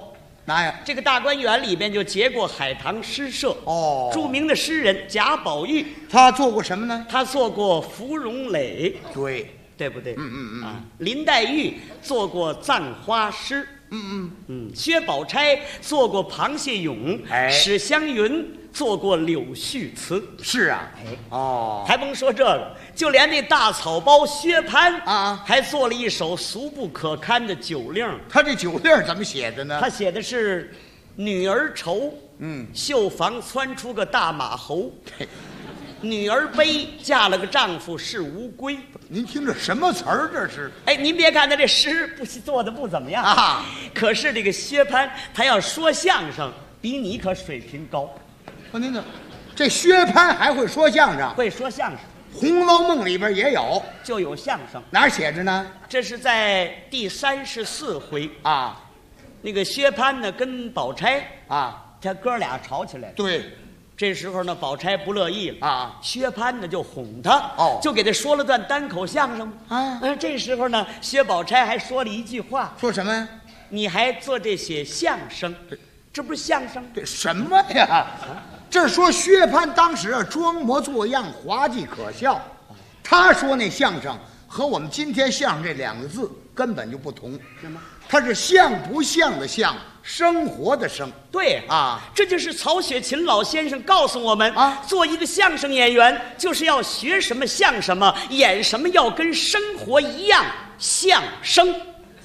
哪呀？ 这个大观园里边就结过海棠诗社。 哦， 著名的诗人贾宝玉， 他做过什么呢？ 他做过芙蓉蕾， 对不对？ 嗯。 林黛玉做过葬花诗。薛宝钗做过螃蟹咏，史湘云做过柳絮词。 是啊， 还甭说这个，就连那大草包薛蟠啊，还做了一首俗不可堪的酒令。 他这酒令怎么写的呢？ 他写的是女儿愁，绣房窜出个大马猴。女儿悲，嫁了个丈夫是乌龟。 您听着什么词儿这是？ 哎，您别看他这诗做的不怎么样啊，可是这个薛蟠他要说相声，比你可水平高。 您这，这薛蟠还会说相声？ 会说相声， 《红楼梦》里边也有， 就有相声。 哪儿写着呢？ 这是在第34回啊。 那个薛蟠呢跟宝钗啊， 他哥俩吵起来了。 对。 这时候呢，宝钗不乐意了啊， 薛蟠呢就哄她，就给他说了段单口相声啊。这时候呢，薛宝钗还说了一句话， 说什么呀？ 你还做这些相声，这不是相声？ 这什么呀？这说薛蟠当时啊装模作样，滑稽可笑。他说那相声和我们今天相声这2个字根本就不同， 是吗？ 它是像不像的像，生活的生。 对啊，这就是曹雪芹老先生告诉我们啊，做一个相声演员，就是要学什么像什么，演什么要跟生活一样相声。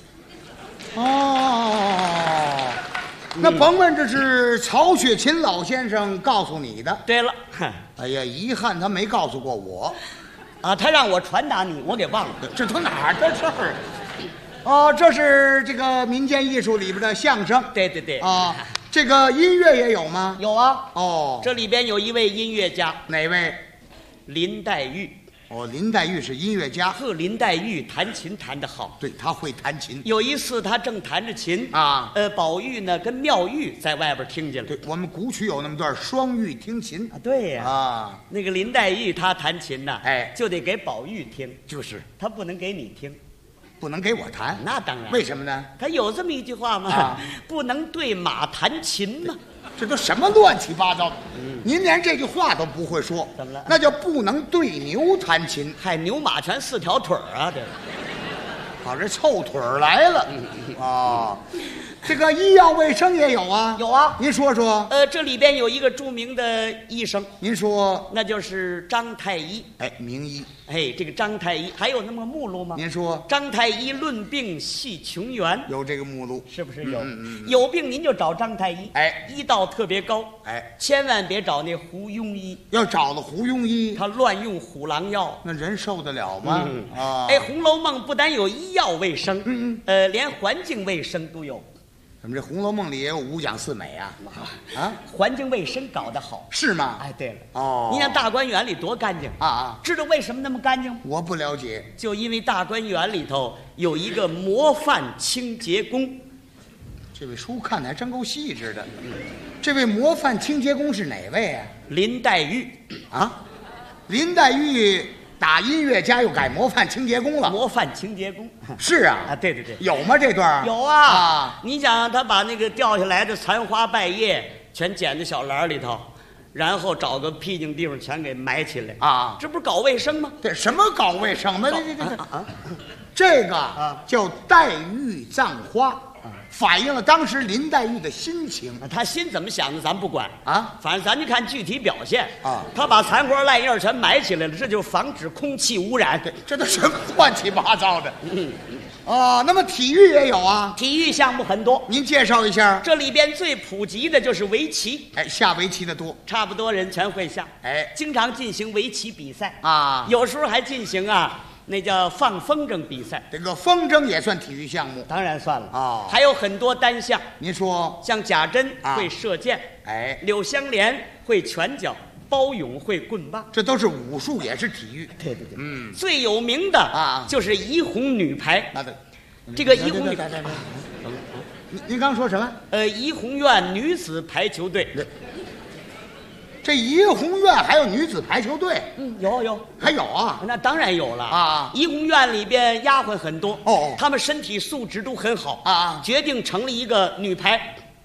那甭问这是曹雪芹老先生告诉你的。 对了， 哎呀，遗憾他没告诉过我， 啊，他让我传达你，我给忘了。 这都哪儿的事儿？这是这个民间艺术里边的相声。 对啊，这个音乐也有吗？ 有啊。这里边有一位音乐家。 哪位？ 林黛玉。 林黛玉是音乐家。 林黛玉弹琴弹得好。 对，她会弹琴。 有一次她正弹着琴啊， 宝玉呢跟妙玉在外边听见了。 对，我们古曲有那么段双玉听琴。 对呀。 啊， 那个林黛玉她弹琴呢，就得给宝玉听， 就是她不能给你听。 不能给我弹， 那当然。 为什么呢？ 他有这么一句话吗？不能对马弹琴吗？ 这都什么乱七八糟的？您连这句话都不会说， 怎么了？ 那叫不能对牛弹琴。 嗨，牛马全4条腿啊，这好，这凑腿儿来了。这个医药卫生也有啊。 有啊， 您说说。 这里边有一个著名的医生， 您说。 那就是张太医。 名医。 这个张太医还有那么个目录吗？ 您说。 张太医论病系穷源， 有这个目录， 是不是有？有病您就找张太医。医道特别高。千万别找那胡庸医。 要找了胡庸医， 他乱用虎狼药， 那人受得了吗？ 《红楼梦》不但有医药卫生，连环境卫生都有。 怎么这《红楼梦》里也有5讲4美啊？ 环境卫生搞得好， 是吗？ 对了，你看大观园里多干净啊！ 知道为什么那么干净？ 我不了解， 就因为大观园里头有一个模范清洁工。 这位书看的还真够细致的。这位模范清洁工是哪位啊？ 林黛玉啊，林黛玉。打音乐家又改模范清洁工了。 模范清洁工是啊， 对， 有吗？这段有啊。你想他把那个掉下来的残花败叶全捡在小篮里头，然后找个僻静地方全给埋起来啊，这不是搞卫生吗？ 对，什么搞卫生吗？这个叫黛玉葬花。反映了当时林黛玉的心情。 她心怎么想的咱不管啊，反正咱就看具体表现啊。她把残花烂叶全埋起来了，这就防止空气污染。 这都什么乱七八糟的？那么体育也有啊， 体育项目很多， 您介绍一下。 这里边最普及的就是围棋。 下围棋的多， 差不多人全会下。经常进行围棋比赛啊， 有时候还进行那叫放风筝比赛。 这个风筝也算体育项目？ 当然算了啊，还有很多单项。 您说， 像贾珍会射箭，柳湘莲会拳脚，包勇会棍棒， 这都是武术，也是体育。 对，最有名的就是怡红女排。这个怡红女， 您刚说什么？ 怡红院女子排球队。 这怡红院还有女子排球队？ 有， 还有啊？ 那当然有了啊！怡红院里边丫鬟很多，他们身体素质都很好啊，决定成立一个女排。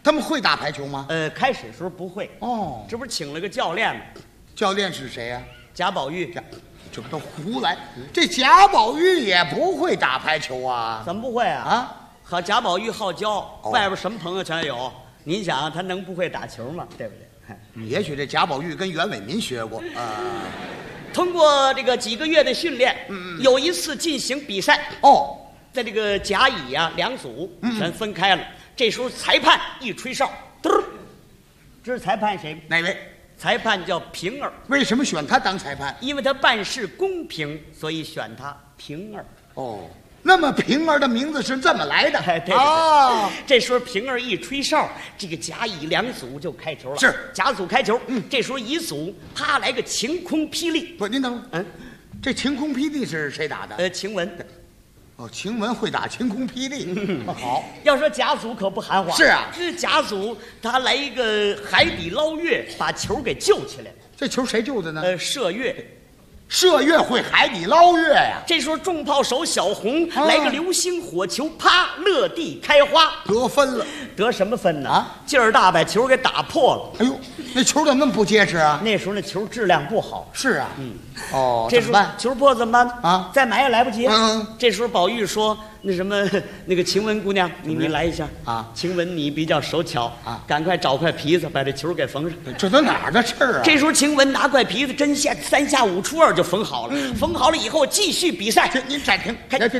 他们会打排球吗？ 开始时候不会。 哦， 这不是请了个教练吗？ 教练是谁呀？ 贾宝玉。 这都胡来！这贾宝玉也不会打排球啊？ 怎么不会啊？啊，好，贾宝玉好交，外边什么朋友全有。您想他能不会打球吗？对不对？ 也许这贾宝玉跟袁伟民学过啊。 通过这个几个月的训练，有一次进行比赛。 哦， 在这个甲乙啊两组全分开了。这时候裁判一吹哨，嘚儿，知道裁判谁吗？ 哪位？ 裁判叫平儿。 为什么选他当裁判？ 因为他办事公平，所以选他平儿。 哦，那么平儿的名字是这么来的。 对啊，这时候平儿一吹哨，这个甲乙两组就开球了。 是甲组开球，这时候乙组啪来个晴空霹雳。 不，您等会儿，这晴空霹雳是谁打的？ 晴雯。 哦，晴雯会打晴空霹雳。好， 要说甲组可不含糊。 是啊， 这甲组他来一个海底捞月，把球给救起来了。 这球谁救的呢？ 射月。 射月会海底捞月呀！ 这时候重炮手小红来个流星火球，啪，乐地开花， 得分了。 得什么分呢？啊，劲儿大，把球给打破了。 哎呦，那球怎么那么不结实啊？ 那时候那球质量不好。 是啊，哦， 这时候球破怎么办啊？ 再买也来不及。这时候宝玉说：“那什么，那个晴雯姑娘，你来一下啊！晴雯，你比较手巧啊，赶快找块皮子把这球给缝上。” 这都哪儿的事儿啊？ 这时候晴雯拿块皮子针线3下5除2就缝好了。缝好了以后继续比赛。 您暂停，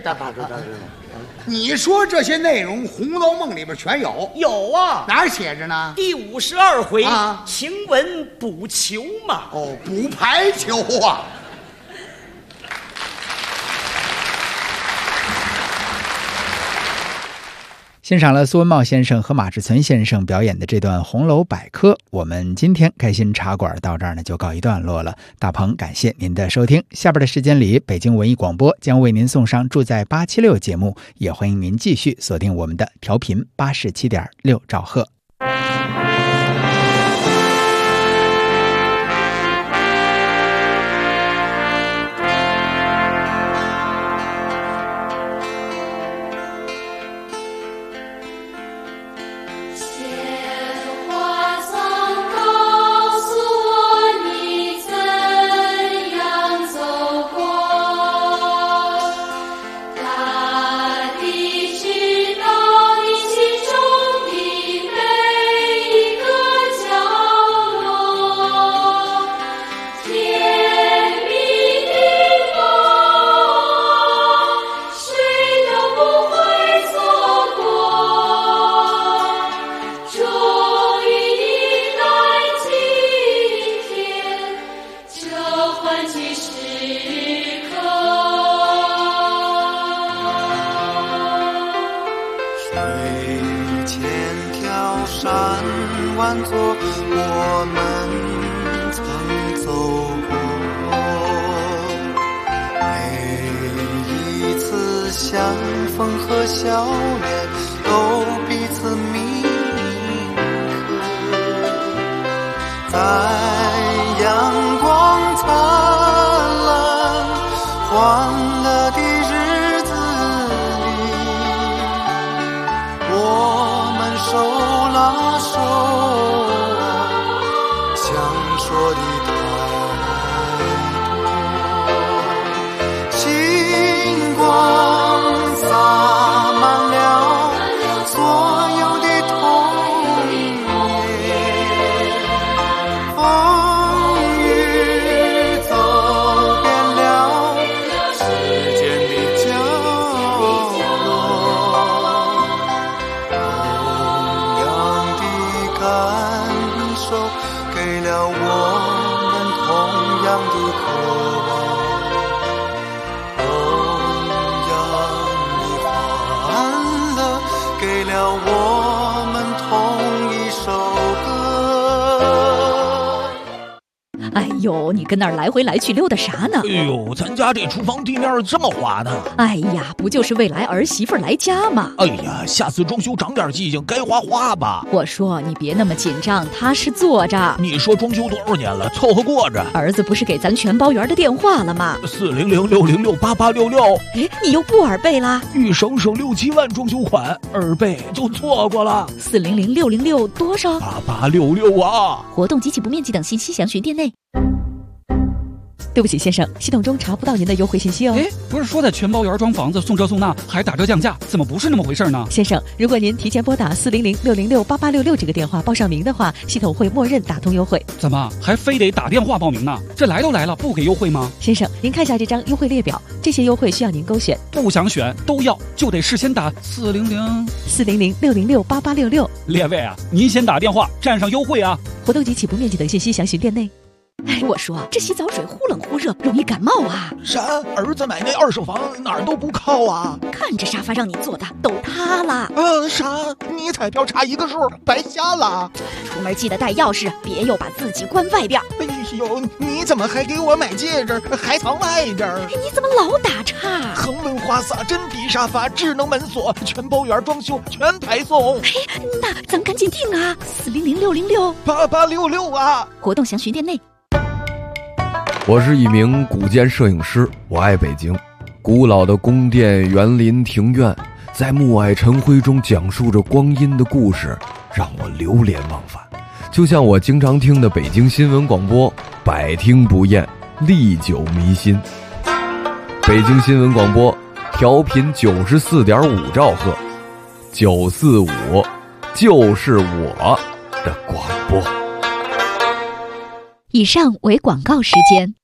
你说这些内容《红楼梦》里边全有？ 有啊， 哪儿写着呢？ 第52回，晴雯补球嘛。 哦，补排球啊。 欣赏了苏文茂先生和马志存先生表演的这段《红楼百科》，我们今天开心茶馆到这儿呢就告一段落了。大鹏，感谢您的收听。下边的时间里，北京文艺广播将为您送上住在876节目，也欢迎您继续锁定我们的调频87.6兆赫。 星光洒满了呦，你跟那儿来回来去溜达啥呢？ 哎呦，咱家这厨房地面这么滑呢。 哎呀，不就是未来儿媳妇来家吗？ 哎呀，下次装修长点记性，该滑滑吧。 我说你别那么紧张，踏实坐着。 你说装修多少年了，凑合过着。 儿子不是给咱全包园的电话了吗 ？400-606-8866。 哎，你又不耳背啦？ 欲省6-7万装修款，耳背就错过了。 400-606多少 ？8866啊！ 活动及其不面积等信息详询店内。对不起，先生，系统中查不到您的优惠信息哦。 哎，不是说的全包园装房子送这送那，还打折降价，怎么不是那么回事呢？ 先生，如果您提前拨打400-606-8866这个电话报上名的话，系统会默认打通优惠。 怎么还非得打电话报名呢？这来都来了，不给优惠吗？ 先生，您看一下这张优惠列表，这些优惠需要您勾选。 不想选都要，就得事先打 400-606-8866。 列位啊，您先打电话占上优惠啊！ 活动及其不面积等信息详询店内。哎，我说这洗澡水忽冷忽热，容易感冒啊！ 啥？儿子买那2手房哪儿都不靠啊！ 看这沙发让你坐的都塌了。 啥？你彩票差一个数，白瞎了。 出门记得带钥匙，别又把自己关外边。 哎呦，你怎么还给我买戒指，还藏外边？ 你怎么老打岔？ 恒温花洒、真皮沙发、智能门锁，全包园装修，全排送。 嘿，那咱赶紧订啊！400-606-8866 啊！ 活动详询店内。 我是一名古建摄影师，我爱北京。古老的宫殿、园林、庭院，在暮霭晨辉中讲述着光阴的故事，让我流连忘返。就像我经常听的北京新闻广播，百听不厌，历久弥新。北京新闻广播调频94.5兆赫，945就是我的广播。 以上为广告时间。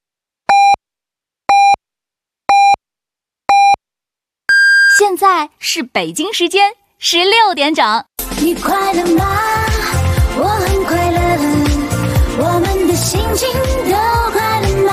现在是北京时间16点整。 你快乐吗？我很快乐，我们的心情都快乐吗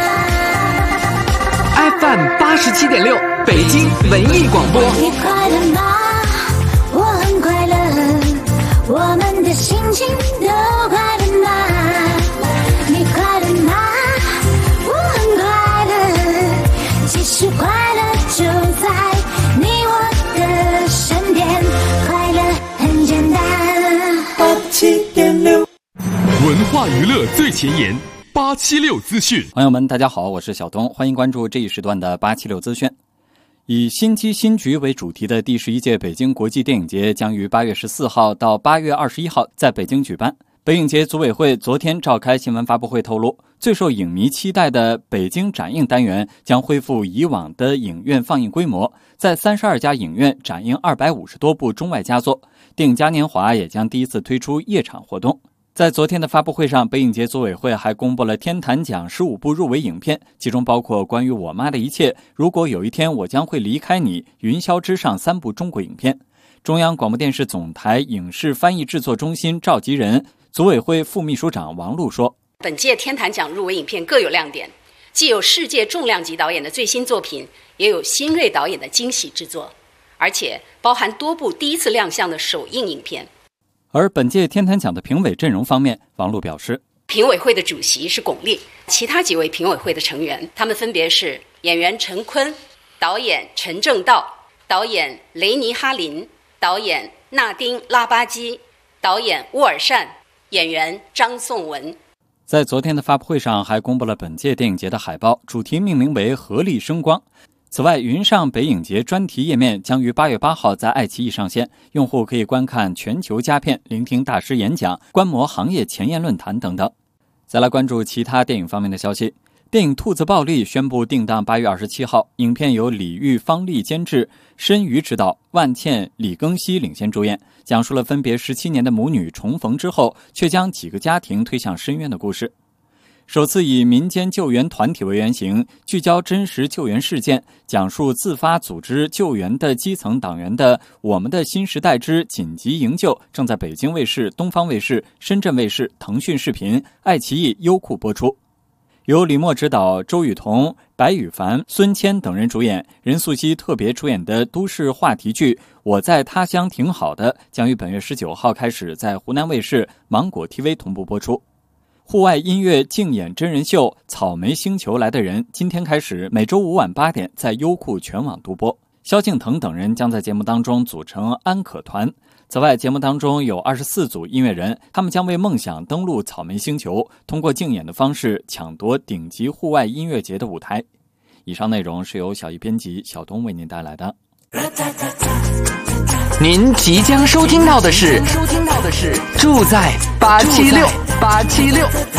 ？FM 87.6，北京文艺广播。 你快乐吗？我很快乐，我们的心情都快乐吗？你快乐吗？我很快乐，其实快乐就在你我的身边，快乐很简单。87.6， 文化娱乐最前沿，876资讯。 朋友们，大家好，我是小东，欢迎关注这一时段的876资讯。以新机新局为主题的第11届北京国际电影节将于8月14号到8月21号在北京举办。北影节组委会昨天召开新闻发布会透露，最受影迷期待的北京展映单元将恢复以往的影院放映规模，在32家影院展映250多部中外佳作。电影嘉年华也将第一次推出夜场活动。在昨天的发布会上，北影节组委会还公布了天坛奖15部入围影片，其中包括关于我妈的一切、如果有一天我将会离开你、云霄之上3部中国影片。中央广播电视总台影视翻译制作中心召集人、组委会副秘书长王璐说， 本届天坛奖入围影片各有亮点，既有世界重量级导演的最新作品，也有新锐导演的惊喜之作，而且包含多部第一次亮相的首映影片。 而本届天坛奖的评委阵容方面，王璐表示， 评委会的主席是巩俐，其他几位评委会的成员，他们分别是演员陈坤、导演陈正道、导演雷尼哈林、导演纳丁拉巴基、导演乌尔善、演员张颂文。 在昨天的发布会上还公布了本届电影节的海报，主题命名为合力生光。此外，云上北影节专题页面将于8月8号在爱奇艺上线，用户可以观看全球佳片、聆听大师演讲、观摩行业前沿论坛等等。再来关注其他电影方面的消息。电影《兔子暴力》宣布定档8月27号，影片由李玉、方丽监制，申瑜执导，万茜、李庚希领衔主演，讲述了分别17年的母女重逢之后，却将几个家庭推向深渊的故事。首次以民间救援团体为原型，聚焦真实救援事件，讲述自发组织救援的基层党员的《我们的新时代之紧急营救》正在北京卫视、东方卫视、深圳卫视、腾讯视频、爱奇艺、优酷播出。由李默执导，周雨彤、白羽凡、孙谦等人主演，任素汐特别出演的都市话题剧《我在他乡挺好的》将于本月19号开始在湖南卫视、芒果 TV 同步播出。 户外音乐竞演真人秀《草莓星球来的人》今天开始，每周五晚8点在优酷全网独播。萧敬腾等人将在节目当中组成安可团。此外，节目当中有24组音乐人，他们将为梦想登陆草莓星球，通过竞演的方式抢夺顶级户外音乐节的舞台。以上内容是由小艺编辑小东为您带来的。 您即将收听到的是住在876。